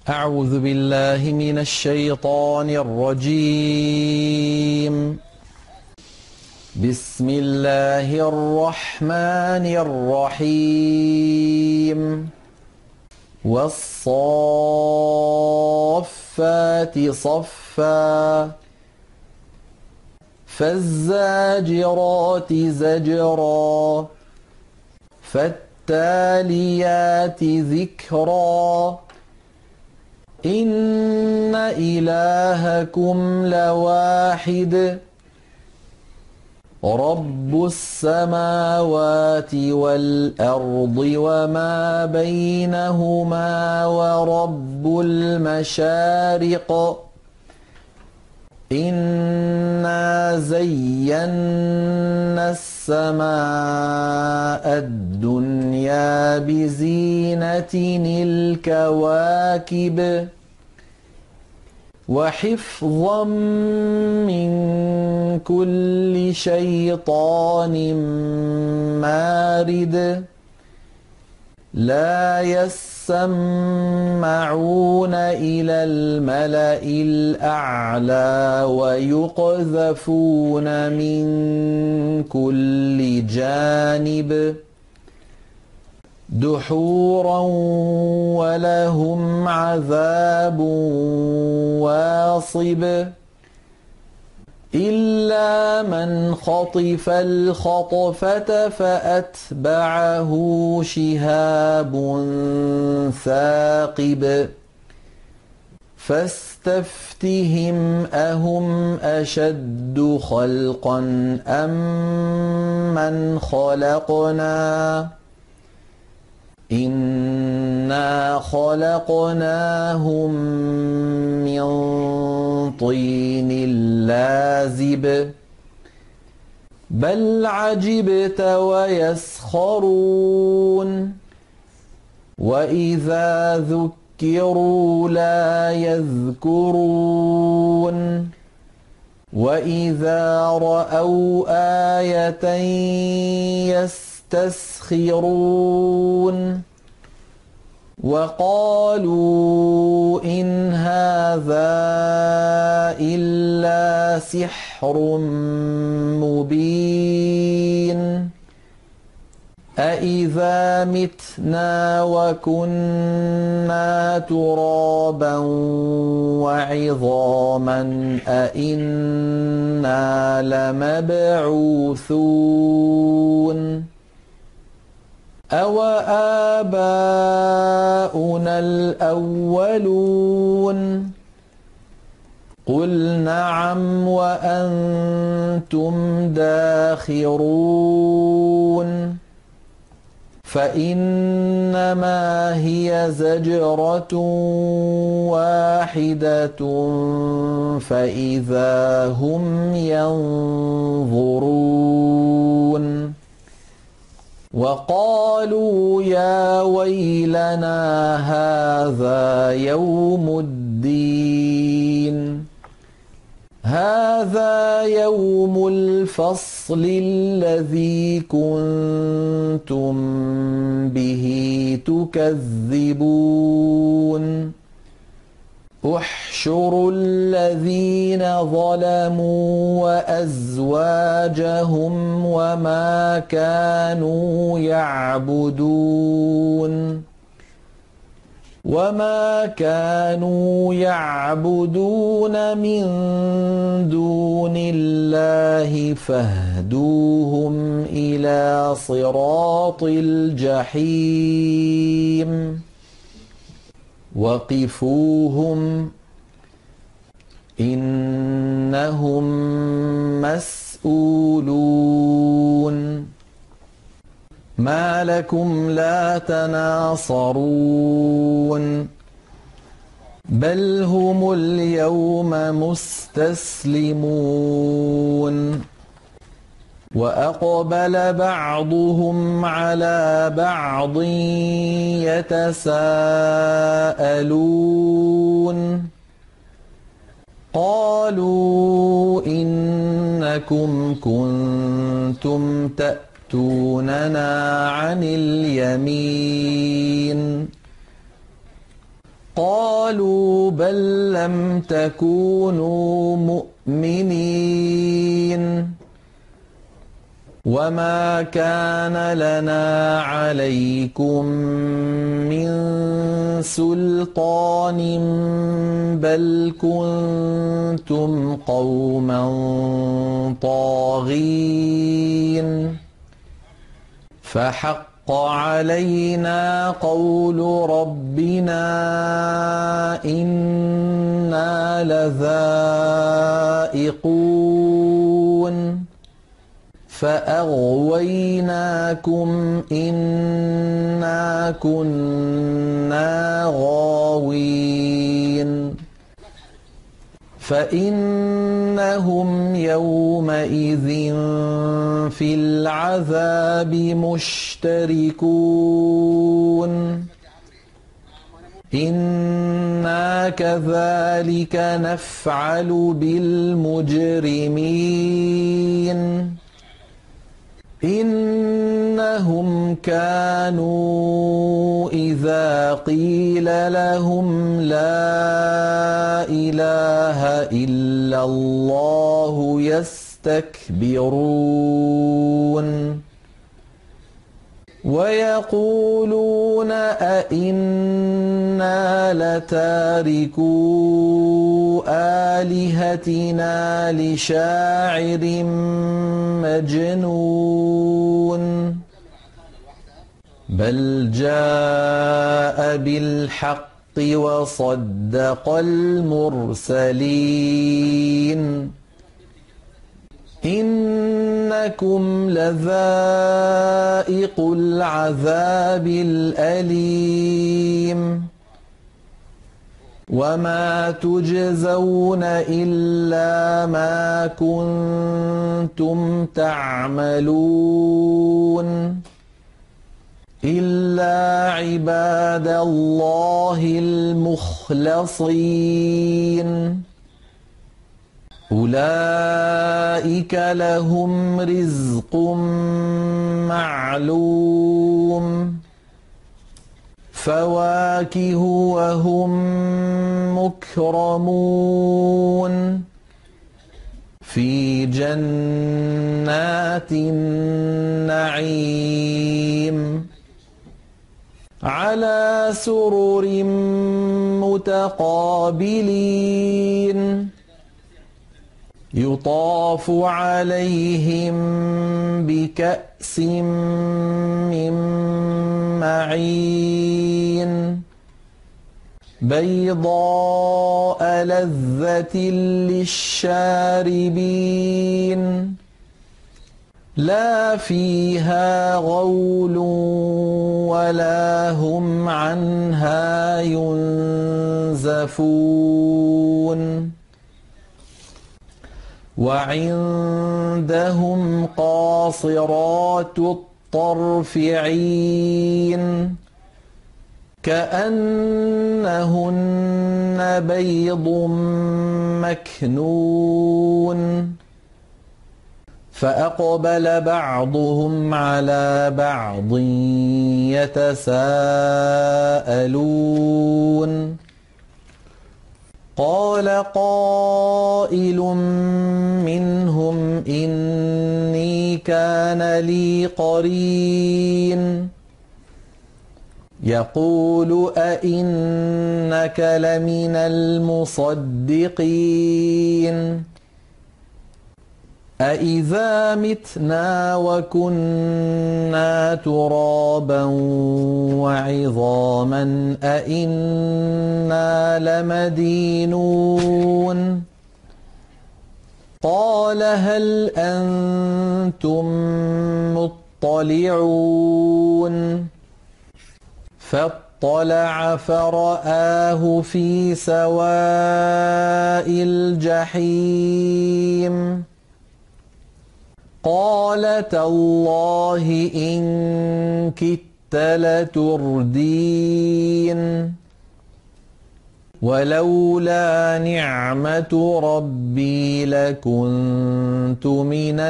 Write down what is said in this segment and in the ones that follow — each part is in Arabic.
أعوذ بالله من الشيطان الرجيم. بسم الله الرحمن الرحيم. والصافات صفا فالزاجرات زجرا فالتاليات ذكرا إن إلهكم لواحد رب السماوات والأرض وما بينهما ورب المشارق إنا زينا السماء الدنيا بزينة الكواكب وحفظا من كل شيطان مارد لا يسمعون إلى الملأ الأعلى ويقذفون من كل جانب دحورا ولهم عذاب واصب إلا من خطف الخطفة فأتبعه شهاب ثاقب فاستفتهم أهم أشد خلقا أم من خلقنا إنا خلقناهم من طين لازب بل عجبت ويسخرون وإذا ذكروا لا يذكرون وإذا رأوا آية يستسخرون وقالوا إن هذا إلا سحر مبين أإذا متنا وكنا ترابا وعظاما أإنا لمبعوثون أوآباؤنا الأولون قل نعم وأنتم داخرون فإنما هي زجرة واحدة فإذا هم ينظرون وقالوا يا ويلنا هذا يوم الدين هذا يوم الفصل الذي كنتم به تكذبون احشروا الذين ظلموا وأزواجهم وما كانوا يعبدون من دون الله فاهدوهم إلى صراط الجحيم وقفوهم إنهم مسؤولون ما لكم لا تناصرون بل هم اليوم مستسلمون وأقبل بعضهم على بعض يتساءلون قالوا إنكم كنتم تأتوننا عن اليمين قالوا بل لم تكونوا مؤمنين وما كان لنا عليكم من سلطان بل كنتم قوما طاغين فحق علينا قول ربنا إنا لذائقون فأغويناكم إنا كنا غاوين فإنهم يومئذ في العذاب مشتركون إنا كذلك نفعل بالمجرمين إنهم كانوا إذا قيل لهم لا إله إلا الله يستكبرون ويقولون أئنا لتاركو آلهتنا لشاعر مجنون بل جاء بالحق وصدق المرسلين إنكم لذائق العذاب الأليم وما تجزون إلا ما كنتم تعملون إلا عباد الله المخلصين أولئك لهم رزق معلوم فواكه وهم مكرمون في جنات النعيم على سرر متقابلين يطاف عليهم بكأس من معين بيضاء لذة للشاربين لا فيها غول ولا هم عنها ينزفون وعندهم قاصرات الطرف عين كأنهن بيض مكنون فأقبل بعضهم على بعض يتساءلون قال قائل منهم إني كان لي قرين يقول أئنك لمن المصدقين أإذا متنا وكنا ترابا وعظاما أإنا لمدينون قال هل أنتم مطلعون فاطلع فرآه في سواء الجحيم قال تالله إن كدت لتردين ولولا نعمة ربي لكنت من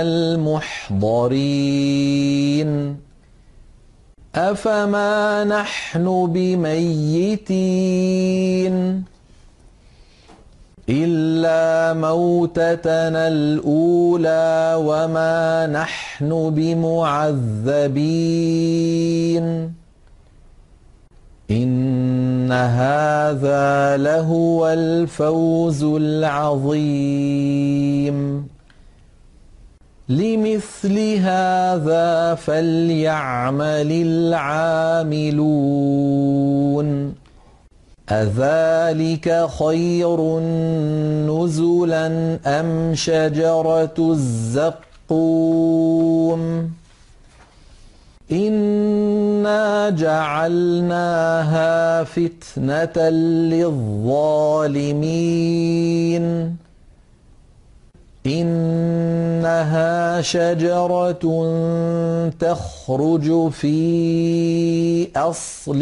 المحضرين أفما نحن بميتين إلا موتتنا الأولى وما نحن بمعذبين إن هذا لهو الفوز العظيم لمثل هذا فليعمل العاملون أذلك خير نزلا أم شجرة الزقوم إنا جعلناها فتنة للظالمين إنها شجرة تخرج في أصل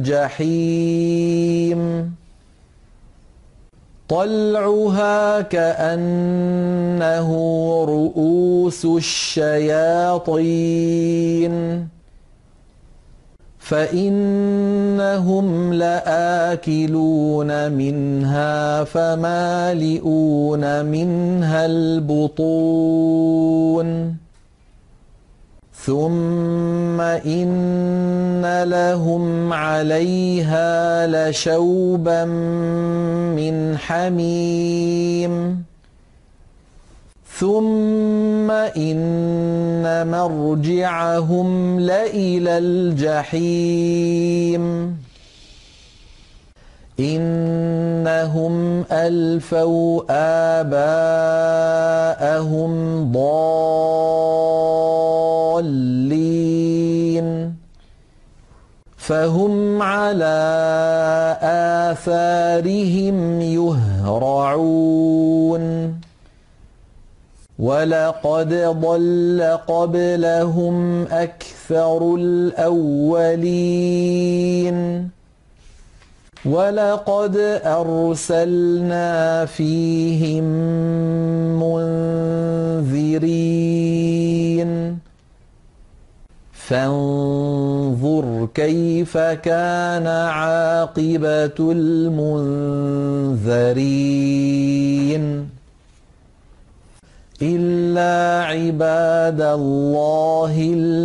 الجحيم طلعها كأنه رؤوس الشياطين فإنهم لآكلون منها فمالئون منها البطون ثم إن لهم عليها لشوبا من حميم ثم إن مرجعهم لإلى الجحيم إنهم ألفوا آباءهم ضالين فهم على آثارهم يهرعون ولقد ضل قبلهم أكثر الأولين ولقد أرسلنا فيهم منذرين فانظر كيف كان عاقبة المنذرين إلا عباد الله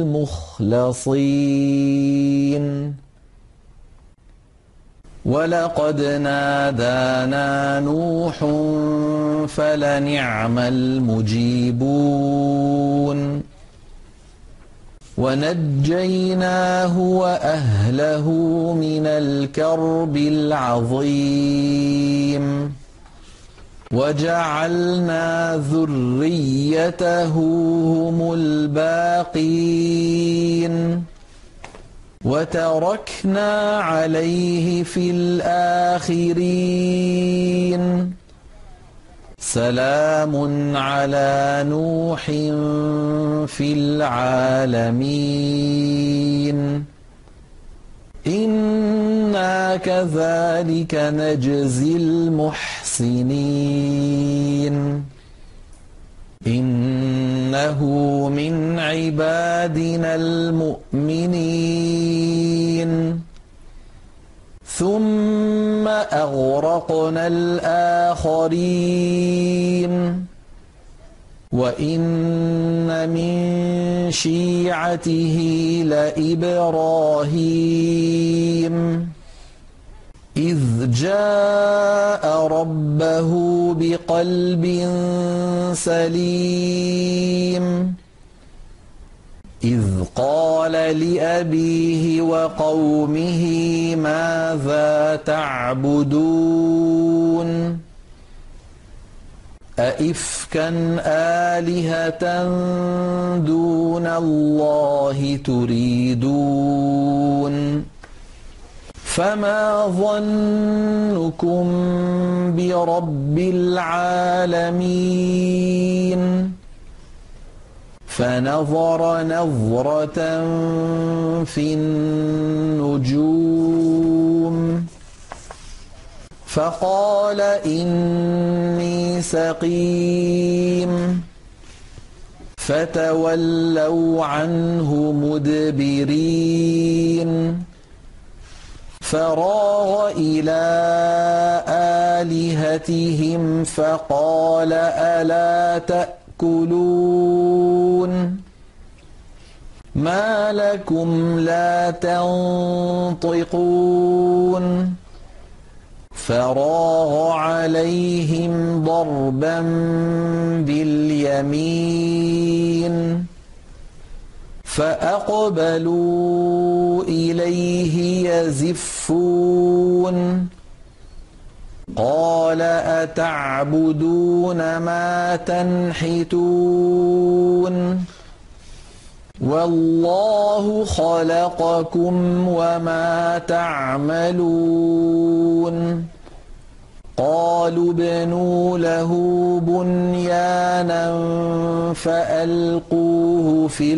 المخلصين ولقد نادانا نوح فلنعم المجيبون ونجيناه وأهله من الكرب العظيم وجعلنا ذريته هم الباقين وتركنا عليه في الآخرين سلام على نوح في العالمين إنا كذلك نجزي المحسنين إنه من عبادنا المؤمنين ثم أغرقنا الآخرين وإن من شيعته لإبراهيم إذ جاء ربه بقلب سليم إذ قال لأبيه وقومه ماذا تعبدون أئفكا آلهة دون الله تريدون فما ظنكم برب العالمين فنظر نظرة في النجوم فقال إني سقيم فتولوا عنه مدبرين فراغ إلى آلهتهم فقال ألا تأكلون ما لكم لا تنطقون فراغ عليهم ضربا باليمين فأقبلوا إليه يزفون قال أتعبدون ما تنحتون والله خلقكم وما تعملون قالوا ابنوا له بنيانا فألقوه في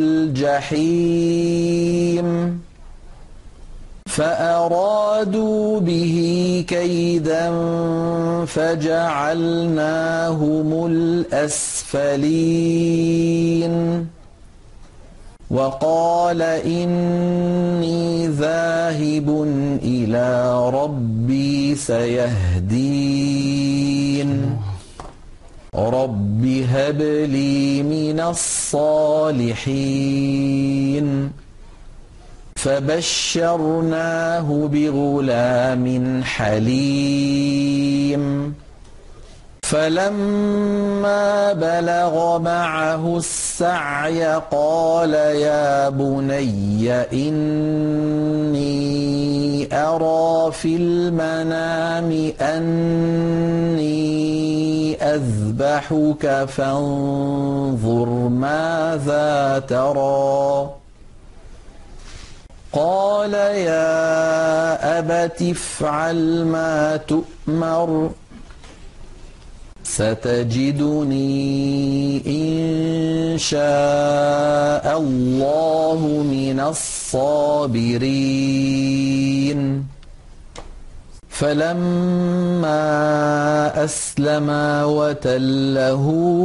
الجحيم فأرادوا به كيدا فجعلناهم الأسفلين وقال إني ذاهب إلى ربي سيهدين رب هب لي من الصالحين فبشرناه بغلام حليم فلما بلغ معه السعي قال يا بني إني أرى في المنام أني أذبحك فانظر ماذا ترى قال يا أبت افعل ما تؤمر ستجدني إن شاء الله من الصابرين فلما أسلما وتله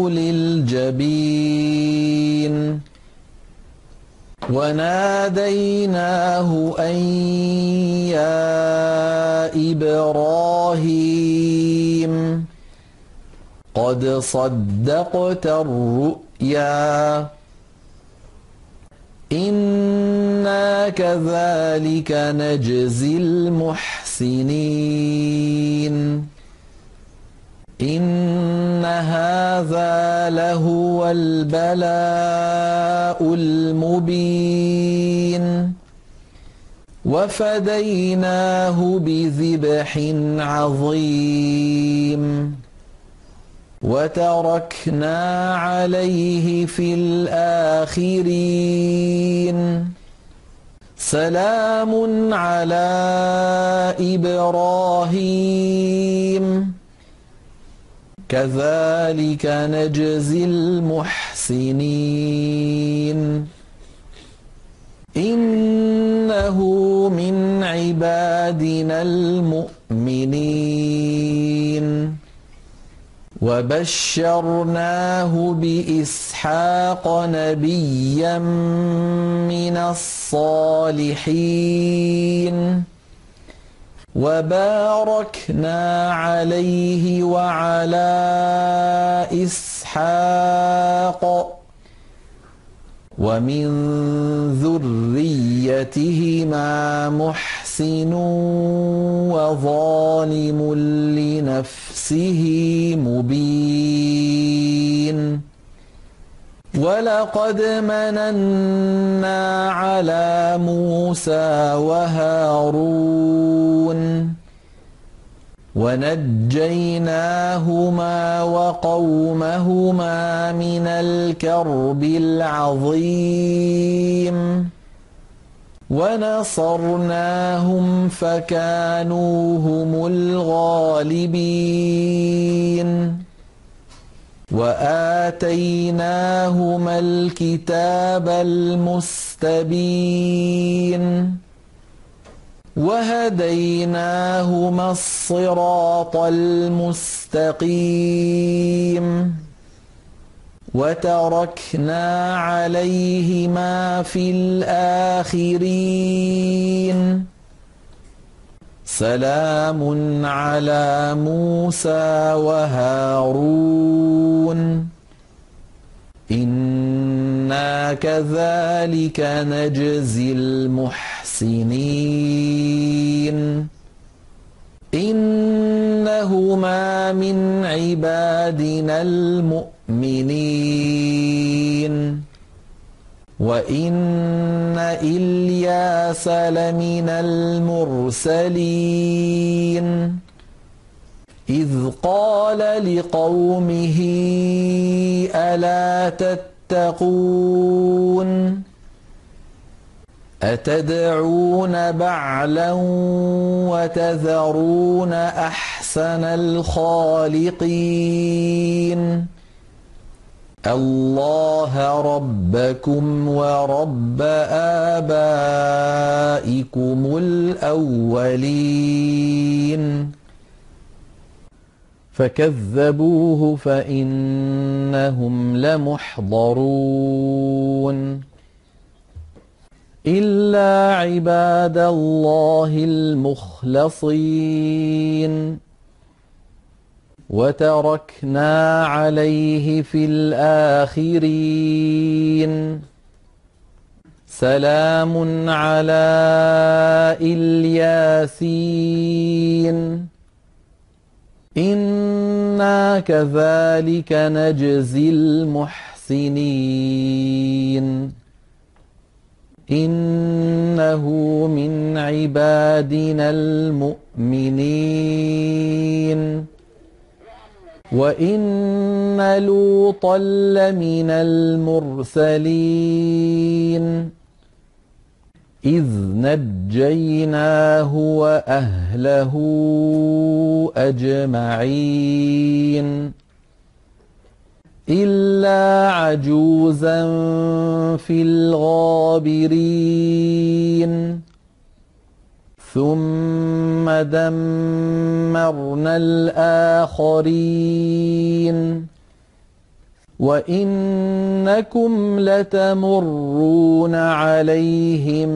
للجبين وناديناه أن يا إبراهيم قد صدقت الرؤيا إنا كذلك نجزي المحسنين إن هذا لهو البلاء المبين وفديناه بذبح عظيم وتركنا عليه في الآخرين سلام على إبراهيم كذلك نجزي المحسنين إنه من عبادنا المؤمنين وبشرناه بإسحاق نبيا من الصالحين وباركنا عليه وعلى إسحاق ومن ذريتهما محسن وظالم لنفسه مبين ولقد مننا على موسى وهارون ونجيناهما وقومهما من الكرب العظيم ونصرناهم فكانوا هم الغالبين وآتيناهما الكتاب المستبين وهديناهما الصراط المستقيم وتركنا عليهما في الآخرين سلام على موسى وهارون إنا كذلك نجزي المحسنين إنهما من عبادنا المؤمنين وإن إلياس لمن المرسلين إذ قال لقومه ألا تتقون أتدعون بعلا وتذرون أحسن الخالقين الله ربكم ورب آبائكم الأولين فكذبوه فإنهم لمحضرون إلا عباد الله المخلصين وتركنا عليه في الآخرين سلام على الياسين إنا كذلك نجزي المحسنين إنه من عبادنا المؤمنين وإن لوطا لمن المرسلين إذ نجيناه وأهله أجمعين إلا عجوزا في الغابرين ثم دمرنا الآخرين وإنكم لتمرون عليهم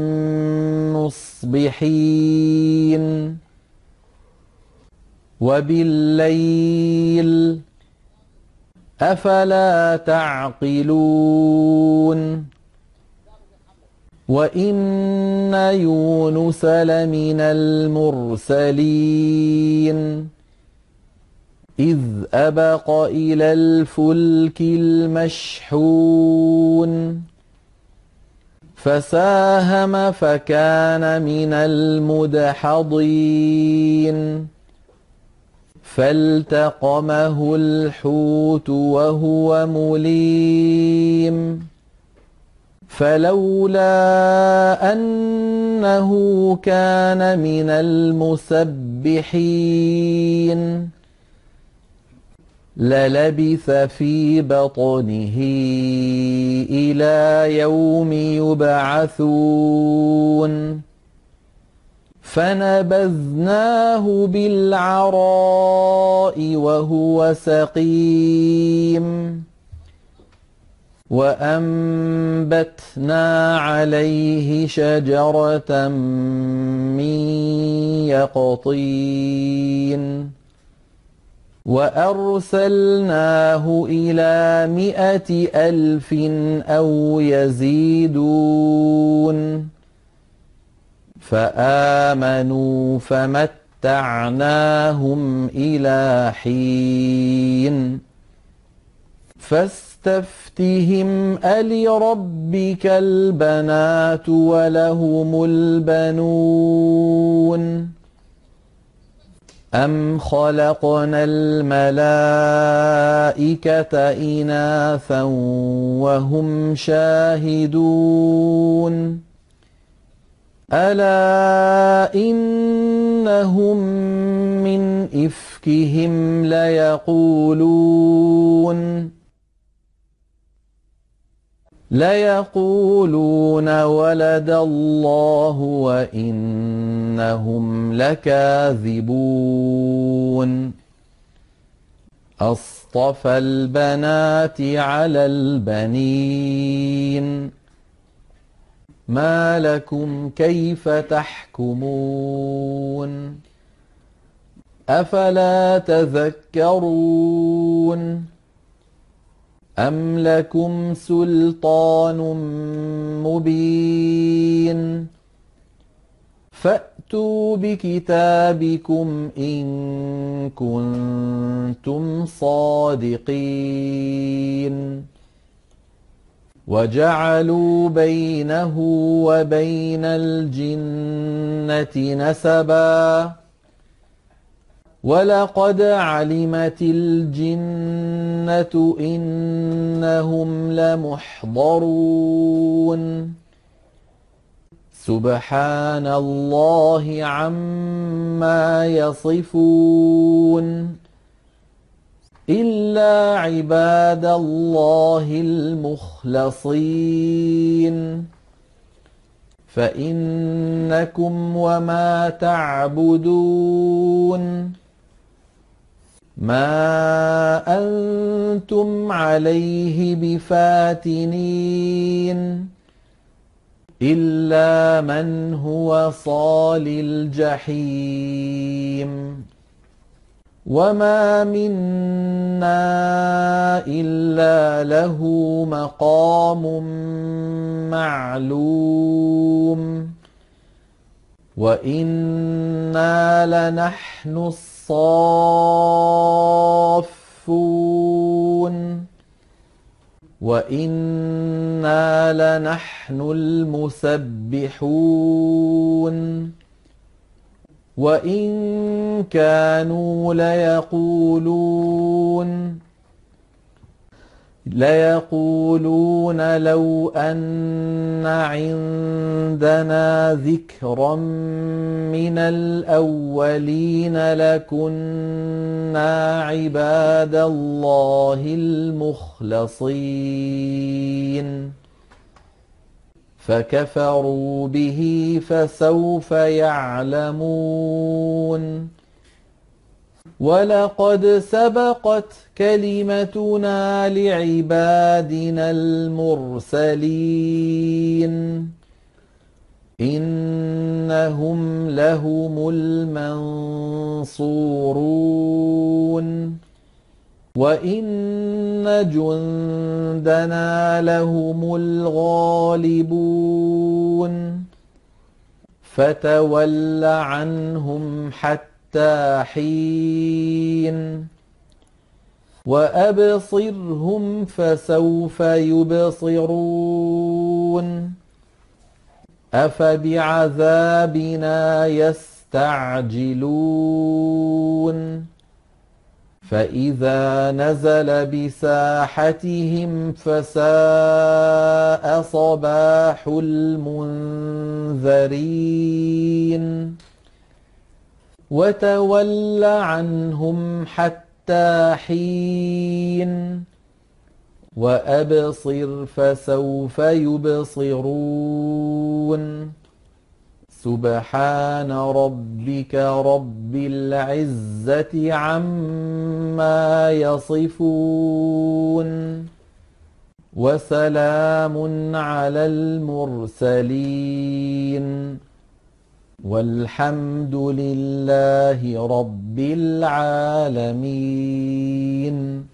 مصبحين وبالليل أفلا تعقلون وإن يونس لمن المرسلين إذ أبق إلى الفلك المشحون فساهم فكان من المدحضين فالتقمه الحوت وهو مليم فلولا أنه كان من المسبحين للبث في بطنه إلى يوم يبعثون فنبذناه بالعراء وهو سقيم وأنبتنا عليه شجرة من يقطين وأرسلناه إلى 100,000 أو يزيدون فآمنوا فمتعناهم إلى حين فاستفتهم ألربك البنات ولهم البنون أم خلقنا الملائكة إناثا وهم شاهدون ألا إنهم من إفكهم ليقولون ولد الله وإنهم لكاذبون أصطفى البنات على البنين ما لكم كيف تحكمون أفلا تذكرون أم لكم سلطان مبين فأتوا بكتابكم إن كنتم صادقين وجعلوا بينه وبين الجنة نسبا ولقد علمت الجنة إنهم لمحضرون سبحان الله عما يصفون إلا عباد الله المخلصين فإنكم وما تعبدون ما أنتم عليه بفاتنين إلا من هو صال الجحيم وما منا إلا له مقام معلوم وإنا لنحن الصافون وإنا لنحن المسبحون وإن كانوا ليقولون لو أن عندنا ذكرا من الأولين لكنا عباد الله المخلصين فكفروا به فسوف يعلمون ولقد سبقت كلمتنا لعبادنا المرسلين إنهم لهم المنصورون وإن جندنا لهم الغالبون فتول عنهم حتى حين وأبصرهم فسوف يبصرون أفبعذابنا يستعجلون فإذا نزل بساحتهم فساء صباح المنذرين وتول عنهم حتى حين وأبصر فسوف يبصرون سبحان ربك رب العزة عما يصفون وسلام على المرسلين والحمد لله رب العالمين.